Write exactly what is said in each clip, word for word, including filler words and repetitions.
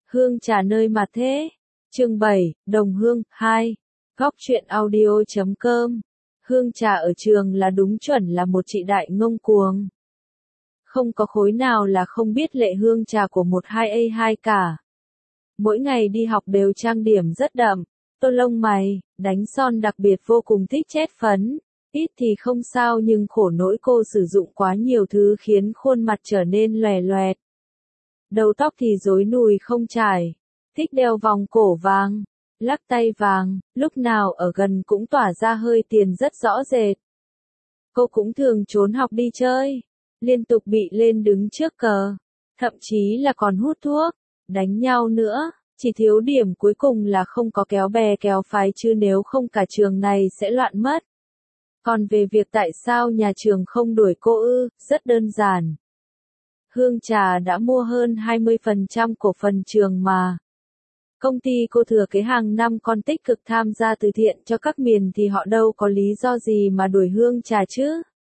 Hương trà nơi mà thế. Chương bảy, Đồng Hương, hai. Góc truyện audio chấm com. Hương trà ở trường là đúng chuẩn là một chị đại ngông cuồng. Không có khối nào là không biết lệ hương trà của một hai A hai cả. Mỗi ngày đi học đều trang điểm rất đậm, tô lông mày, đánh son đặc biệt vô cùng thích chét phấn. Ít thì không sao nhưng khổ nỗi cô sử dụng quá nhiều thứ khiến khuôn mặt trở nên lòe loẹt. Đầu tóc thì rối nùi không chải, thích đeo vòng cổ vàng, lắc tay vàng, lúc nào ở gần cũng tỏa ra hơi tiền rất rõ rệt. Cô cũng thường trốn học đi chơi, liên tục bị lên đứng trước cờ, thậm chí là còn hút thuốc, đánh nhau nữa, chỉ thiếu điểm cuối cùng là không có kéo bè kéo phái chứ nếu không cả trường này sẽ loạn mất. Còn về việc tại sao nhà trường không đuổi cô ư, rất đơn giản. Hương trà đã mua hơn hai mươi phần trăm cổ phần trường mà. Công ty cô thừa kế hàng năm còn tích cực tham gia từ thiện cho các miền thì họ đâu có lý do gì mà đuổi hương trà chứ.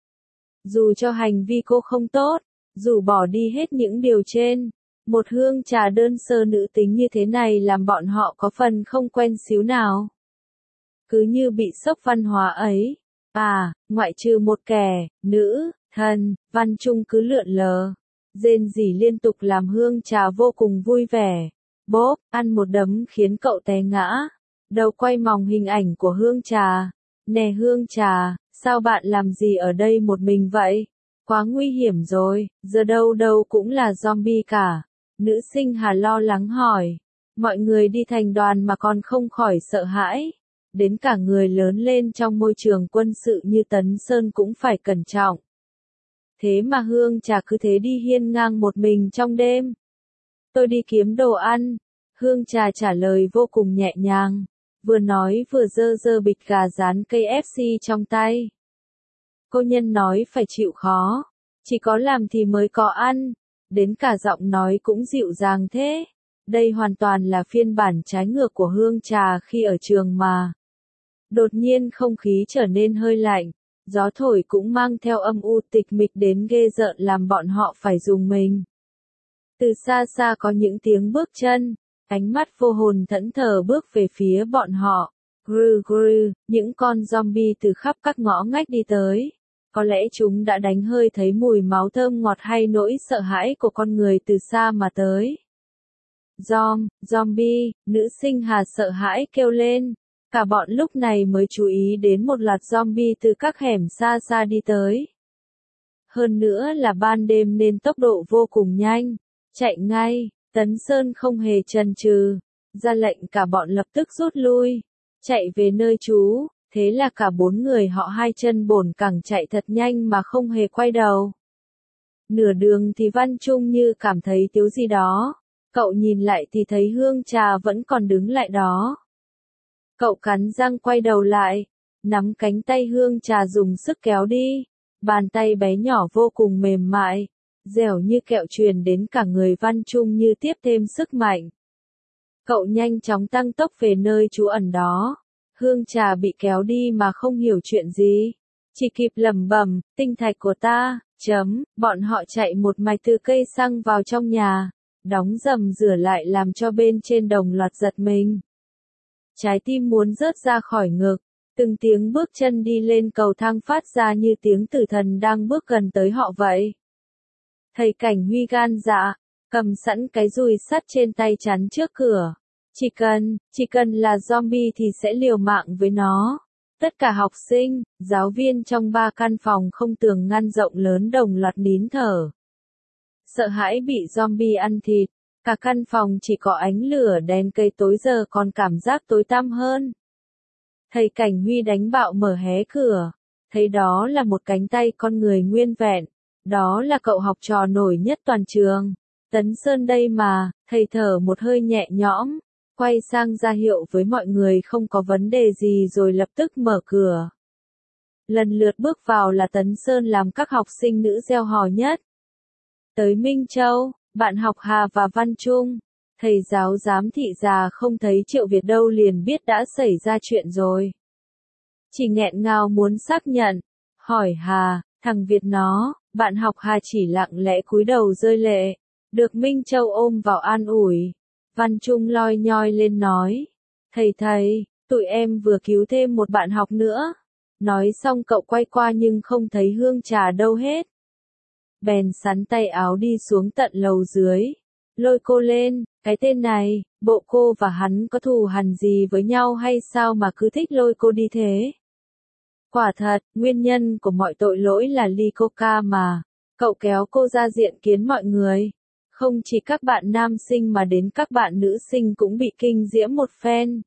Dù cho hành vi cô không tốt, dù bỏ đi hết những điều trên, một hương trà đơn sơ nữ tính như thế này làm bọn họ có phần không quen xíu nào. Cứ như bị sốc văn hóa ấy. À, ngoại trừ một kẻ, nữ, thần, Văn Trung cứ lượn lờ, rên rỉ liên tục làm hương trà vô cùng vui vẻ. Bốp, ăn một đấm khiến cậu té ngã. Đầu quay mòng hình ảnh của hương trà. Nè hương trà, sao bạn làm gì ở đây một mình vậy? Quá nguy hiểm rồi, giờ đâu đâu cũng là zombie cả. Nữ sinh Hà lo lắng hỏi. Mọi người đi thành đoàn mà còn không khỏi sợ hãi. Đến cả người lớn lên trong môi trường quân sự như Tấn Sơn cũng phải cẩn trọng. Thế mà hương trà cứ thế đi hiên ngang một mình trong đêm. Tôi đi kiếm đồ ăn. Hương trà trả lời vô cùng nhẹ nhàng. Vừa nói vừa dơ dơ bịch gà rán K F C trong tay. Cô nhân nói phải chịu khó. Chỉ có làm thì mới có ăn. Đến cả giọng nói cũng dịu dàng thế. Đây hoàn toàn là phiên bản trái ngược của hương trà khi ở trường mà. Đột nhiên không khí trở nên hơi lạnh, gió thổi cũng mang theo âm u tịch mịch đến ghê rợn làm bọn họ phải rùng mình. Từ xa xa có những tiếng bước chân, ánh mắt vô hồn thẫn thờ bước về phía bọn họ. Gru gru, những con zombie từ khắp các ngõ ngách đi tới. Có lẽ chúng đã đánh hơi thấy mùi máu thơm ngọt hay nỗi sợ hãi của con người từ xa mà tới. Zom, zombie, nữ sinh Hà sợ hãi kêu lên. Cả bọn lúc này mới chú ý đến một loạt zombie từ các hẻm xa xa đi tới. Hơn nữa là ban đêm nên tốc độ vô cùng nhanh. Chạy ngay, Tấn Sơn không hề chần chừ, ra lệnh cả bọn lập tức rút lui. Chạy về nơi trú, thế là cả bốn người họ hai chân bồn cẳng chạy thật nhanh mà không hề quay đầu. Nửa đường thì Văn Trung như cảm thấy thiếu gì đó. Cậu nhìn lại thì thấy hương trà vẫn còn đứng lại đó. Cậu cắn răng quay đầu lại, nắm cánh tay hương trà dùng sức kéo đi. Bàn tay bé nhỏ vô cùng mềm mại, dẻo như kẹo truyền đến cả người Văn Trung như tiếp thêm sức mạnh. Cậu nhanh chóng tăng tốc về nơi trú ẩn đó. Hương trà bị kéo đi mà không hiểu chuyện gì. Chỉ kịp lẩm bẩm, tinh thạch của ta, chấm, bọn họ chạy một mạch từ cây xăng vào trong nhà. Đóng rầm rửa lại làm cho bên trên đồng loạt giật mình. Trái tim muốn rớt ra khỏi ngực, từng tiếng bước chân đi lên cầu thang phát ra như tiếng tử thần đang bước gần tới họ vậy. Thầy Cảnh Huy gan dạ, cầm sẵn cái dùi sắt trên tay chắn trước cửa. Chỉ cần, chỉ cần là zombie thì sẽ liều mạng với nó. Tất cả học sinh, giáo viên trong ba căn phòng không tường ngăn rộng lớn đồng loạt nín thở. Sợ hãi bị zombie ăn thịt. Cả căn phòng chỉ có ánh lửa đèn cây tối giờ còn cảm giác tối tăm hơn. Thầy Cảnh Huy đánh bạo mở hé cửa. Thấy đó là một cánh tay con người nguyên vẹn. Đó là cậu học trò nổi nhất toàn trường. Tấn Sơn đây mà, thầy thở một hơi nhẹ nhõm. Quay sang ra hiệu với mọi người không có vấn đề gì rồi lập tức mở cửa. Lần lượt bước vào là Tấn Sơn làm các học sinh nữ reo hò nhất. Tới Minh Châu. Bạn học Hà và Văn Trung, thầy giáo giám thị già không thấy Triệu Việt đâu liền biết đã xảy ra chuyện rồi. Chỉ nghẹn ngào muốn xác nhận, hỏi Hà, thằng Việt nó, bạn học Hà chỉ lặng lẽ cúi đầu rơi lệ, được Minh Châu ôm vào an ủi. Văn Trung loi nhoi lên nói. Thầy thầy, tụi em vừa cứu thêm một bạn học nữa. Nói xong cậu quay qua nhưng không thấy Hương Trà đâu hết. Bèn sắn tay áo đi xuống tận lầu dưới. Lôi cô lên, cái tên này, bộ cô và hắn có thù hằn gì với nhau hay sao mà cứ thích lôi cô đi thế? Quả thật, nguyên nhân của mọi tội lỗi là ly coca mà. Cậu kéo cô ra diện kiến mọi người. Không chỉ các bạn nam sinh mà đến các bạn nữ sinh cũng bị kinh diễm một phen.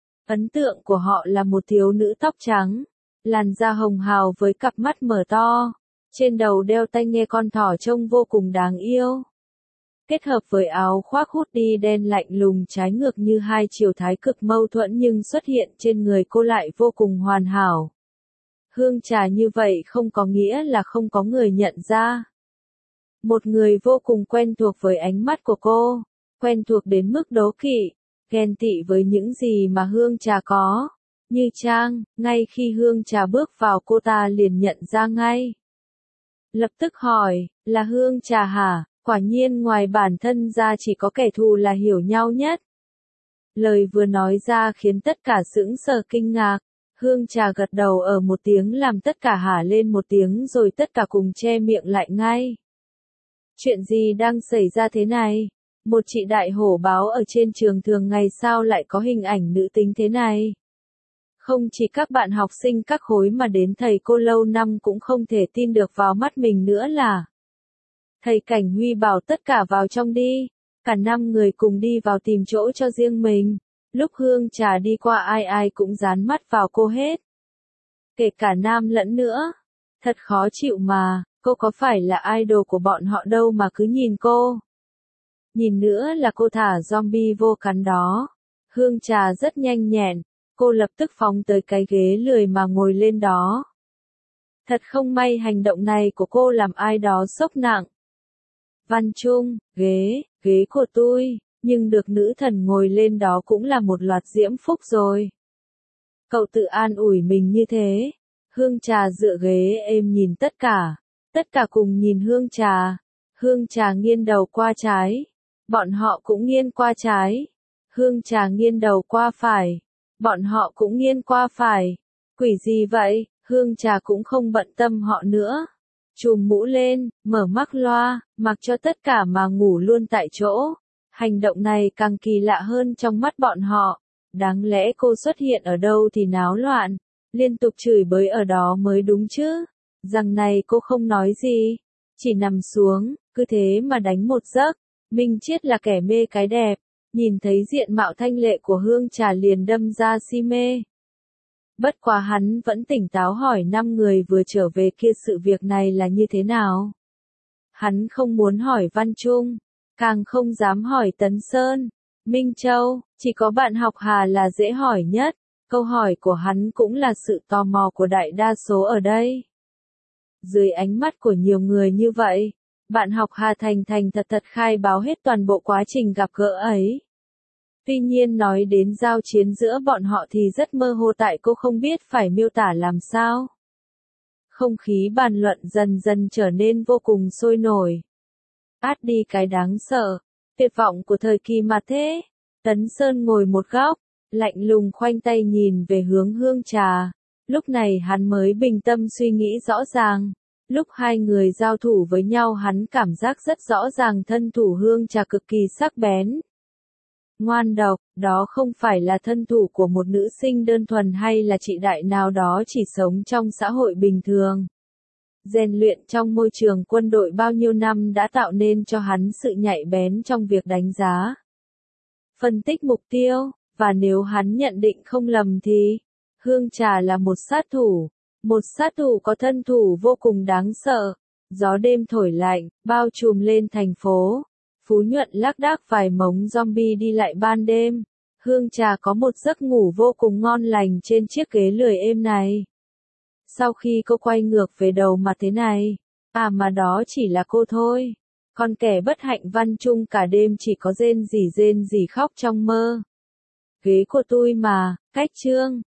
Ấn tượng của họ là một thiếu nữ tóc trắng, làn da hồng hào với cặp mắt mở to, trên đầu đeo tai nghe con thỏ trông vô cùng đáng yêu. Kết hợp với áo khoác hoodie đen lạnh lùng trái ngược như hai chiều thái cực mâu thuẫn nhưng xuất hiện trên người cô lại vô cùng hoàn hảo. Hương Trà như vậy không có nghĩa là không có người nhận ra. Một người vô cùng quen thuộc với ánh mắt của cô, quen thuộc đến mức đố kỵ, ghen tị với những gì mà Hương Trà có. Như Trang, ngay khi Hương Trà bước vào cô ta liền nhận ra ngay. Lập tức hỏi, là Hương Trà hả? Quả nhiên ngoài bản thân ra chỉ có kẻ thù là hiểu nhau nhất. Lời vừa nói ra khiến tất cả sững sờ kinh ngạc. Hương Trà gật đầu ở một tiếng làm tất cả hả lên một tiếng rồi tất cả cùng che miệng lại ngay. Chuyện gì đang xảy ra thế này? Một chị đại hổ báo ở trên trường thường ngày sao lại có hình ảnh nữ tính thế này? Không chỉ các bạn học sinh các khối mà đến thầy cô lâu năm cũng không thể tin được vào mắt mình nữa là. Thầy Cảnh Huy bảo tất cả vào trong đi. Cả năm người cùng đi vào tìm chỗ cho riêng mình. Lúc Hương Trà đi qua ai ai cũng dán mắt vào cô hết. Kể cả nam lẫn nữa. Thật khó chịu mà, cô có phải là idol của bọn họ đâu mà cứ nhìn cô. Nhìn nữa là cô thả zombie vô cắn đó. Hương Trà rất nhanh nhẹn, cô lập tức phóng tới cái ghế lười mà ngồi lên đó. Thật không may hành động này của cô làm ai đó sốc nặng. Văn Trung, ghế, ghế của tôi, nhưng được nữ thần ngồi lên đó cũng là một loạt diễm phúc rồi. Cậu tự an ủi mình như thế. Hương Trà dựa ghế êm nhìn tất cả. Tất cả cùng nhìn Hương Trà. Hương Trà nghiêng đầu qua trái. Bọn họ cũng nghiêng qua trái. Hương Trà nghiêng đầu qua phải. Bọn họ cũng nghiêng qua phải. Quỷ gì vậy? Hương Trà cũng không bận tâm họ nữa. Chùm mũ lên, mở mắc loa, mặc cho tất cả mà ngủ luôn tại chỗ. Hành động này càng kỳ lạ hơn trong mắt bọn họ. Đáng lẽ cô xuất hiện ở đâu thì náo loạn. Liên tục chửi bới ở đó mới đúng chứ. Rằng này cô không nói gì. Chỉ nằm xuống, cứ thế mà đánh một giấc. Minh Chiết là kẻ mê cái đẹp. Nhìn thấy diện mạo thanh lệ của Hương Trà liền đâm ra si mê. Bất quá hắn vẫn tỉnh táo hỏi năm người vừa trở về kia sự việc này là như thế nào. Hắn không muốn hỏi Văn Trung, càng không dám hỏi Tấn Sơn, Minh Châu, chỉ có bạn học Hà là dễ hỏi nhất. Câu hỏi của hắn cũng là sự tò mò của đại đa số ở đây. Dưới ánh mắt của nhiều người như vậy, bạn học Hà thành thành thật thật khai báo hết toàn bộ quá trình gặp gỡ ấy. Tuy nhiên nói đến giao chiến giữa bọn họ thì rất mơ hồ tại cô không biết phải miêu tả làm sao. Không khí bàn luận dần dần trở nên vô cùng sôi nổi. Át đi cái đáng sợ, tuyệt vọng của thời kỳ mà thế. Tấn Sơn ngồi một góc, lạnh lùng khoanh tay nhìn về hướng Hương Trà. Lúc này hắn mới bình tâm suy nghĩ rõ ràng. Lúc hai người giao thủ với nhau hắn cảm giác rất rõ ràng thân thủ Hương Trà cực kỳ sắc bén. Ngoan độc, đó không phải là thân thủ của một nữ sinh đơn thuần hay là chị đại nào đó chỉ sống trong xã hội bình thường. Rèn luyện trong môi trường quân đội bao nhiêu năm đã tạo nên cho hắn sự nhạy bén trong việc đánh giá. Phân tích mục tiêu, và nếu hắn nhận định không lầm thì, Hương Trà là một sát thủ, một sát thủ có thân thủ vô cùng đáng sợ. Gió đêm thổi lạnh, bao trùm lên thành phố. Phú Nhuận lác đác vài mống zombie đi lại ban đêm. Hương Trà có một giấc ngủ vô cùng ngon lành trên chiếc ghế lười êm này. Sau khi cô quay ngược về đầu mặt thế này, à mà đó chỉ là cô thôi. Còn kẻ bất hạnh Văn Trung cả đêm chỉ có rên rỉ rên rỉ khóc trong mơ. Ghế của tôi mà, cách chương.